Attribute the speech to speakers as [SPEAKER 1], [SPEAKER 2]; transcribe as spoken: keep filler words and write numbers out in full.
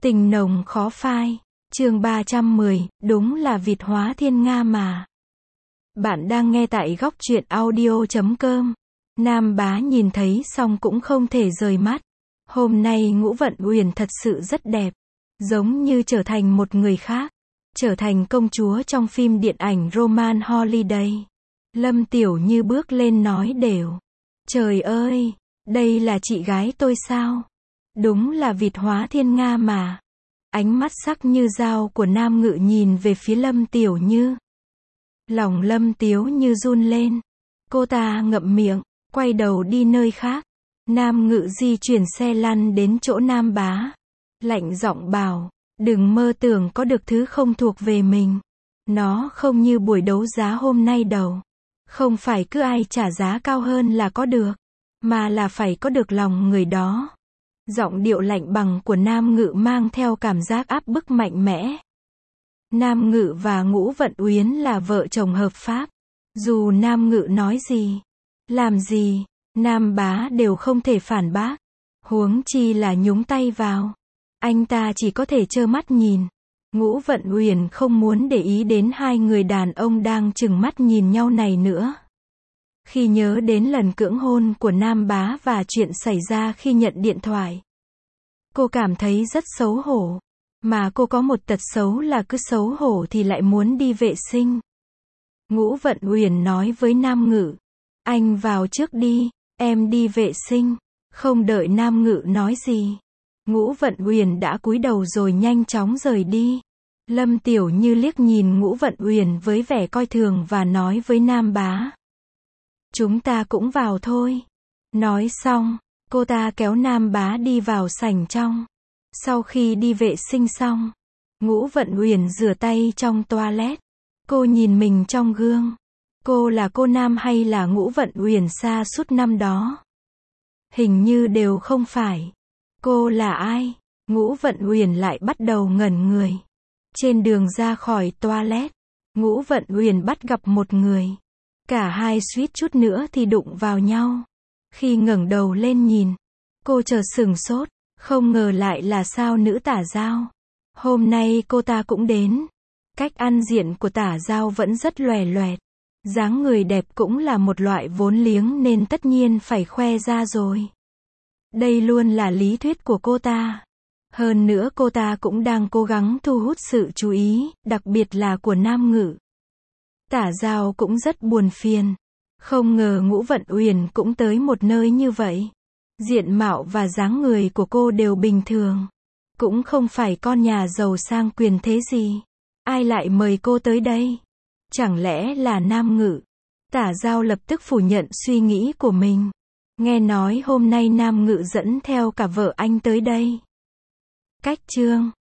[SPEAKER 1] Tình nồng khó phai. Chương ba trăm mười, đúng là vịt hóa thiên nga mà. Bạn đang nghe tại góc truyện audio chấm com. Nam Bá nhìn thấy xong cũng không thể rời mắt. Hôm nay Ngũ Vận Uyển thật sự rất đẹp. Giống như trở thành một người khác. Trở thành công chúa trong phim điện ảnh Roman Holiday. Lâm Tiểu Như bước lên nói đều. Trời ơi, đây là chị gái tôi sao? Đúng là vịt hóa thiên nga mà. Ánh mắt sắc như dao của Nam Ngự nhìn về phía Lâm Tiểu Như. Lòng Lâm Tiếu Như run lên. Cô ta ngậm miệng, quay đầu đi nơi khác. Nam Ngự di chuyển xe lăn đến chỗ Nam Bá. Lạnh giọng bảo, đừng mơ tưởng có được thứ không thuộc về mình. Nó không như buổi đấu giá hôm nay đâu. Không phải cứ ai trả giá cao hơn là có được, mà là phải có được lòng người đó. Giọng điệu lạnh bằng của Nam Ngự mang theo cảm giác áp bức mạnh mẽ. Nam Ngự và Ngũ Vận Uyến là vợ chồng hợp pháp. Dù Nam Ngự nói gì, làm gì, Nam Bá đều không thể phản bác. Huống chi là nhúng tay vào. Anh ta chỉ có thể trơ mắt nhìn. Ngũ Vận Uyển không muốn để ý đến hai người đàn ông đang trừng mắt nhìn nhau này nữa. Khi nhớ đến lần cưỡng hôn của Nam Bá và chuyện xảy ra khi nhận điện thoại, cô cảm thấy rất xấu hổ. Mà cô có một tật xấu là cứ xấu hổ thì lại muốn đi vệ sinh. Ngũ Vận Uyển nói với Nam Ngự, anh vào trước đi, em đi vệ sinh. Không đợi Nam Ngự nói gì, Ngũ Vận Uyển đã cúi đầu rồi nhanh chóng rời đi. Lâm Tiểu Như liếc nhìn Ngũ Vận Uyển với vẻ coi thường và nói với Nam Bá, chúng ta cũng vào thôi. Nói xong, cô ta kéo Nam Bá đi vào sảnh trong. Sau khi đi vệ sinh xong, Ngũ Vận Uyển rửa tay trong toilet. Cô nhìn mình trong gương. Cô là cô Nam hay là Ngũ Vận Uyển xa suốt năm đó? Hình như đều không phải. Cô là ai? Ngũ Vận Uyển lại bắt đầu ngẩn người. Trên đường ra khỏi toilet, Ngũ Vận Uyển bắt gặp một người. Cả hai suýt chút nữa thì đụng vào nhau. Khi ngẩng đầu lên nhìn, cô chợt sửng sốt, không ngờ lại là sao nữ Tả Giao. Hôm nay cô ta cũng đến. Cách ăn diện của Tả Giao vẫn rất lòe loẹt. Dáng người đẹp cũng là một loại vốn liếng nên tất nhiên phải khoe ra rồi. Đây luôn là lý thuyết của cô ta. Hơn nữa cô ta cũng đang cố gắng thu hút sự chú ý, đặc biệt là của Nam Ngự. Tả Giao cũng rất buồn phiền. Không ngờ Ngũ Vận Uyển cũng tới một nơi như vậy. Diện mạo và dáng người của cô đều bình thường. Cũng không phải con nhà giàu sang quyền thế gì. Ai lại mời cô tới đây? Chẳng lẽ là Nam Ngự? Tả Giao lập tức phủ nhận suy nghĩ của mình. Nghe nói hôm nay Nam Ngự dẫn theo cả vợ anh tới đây. Cách chương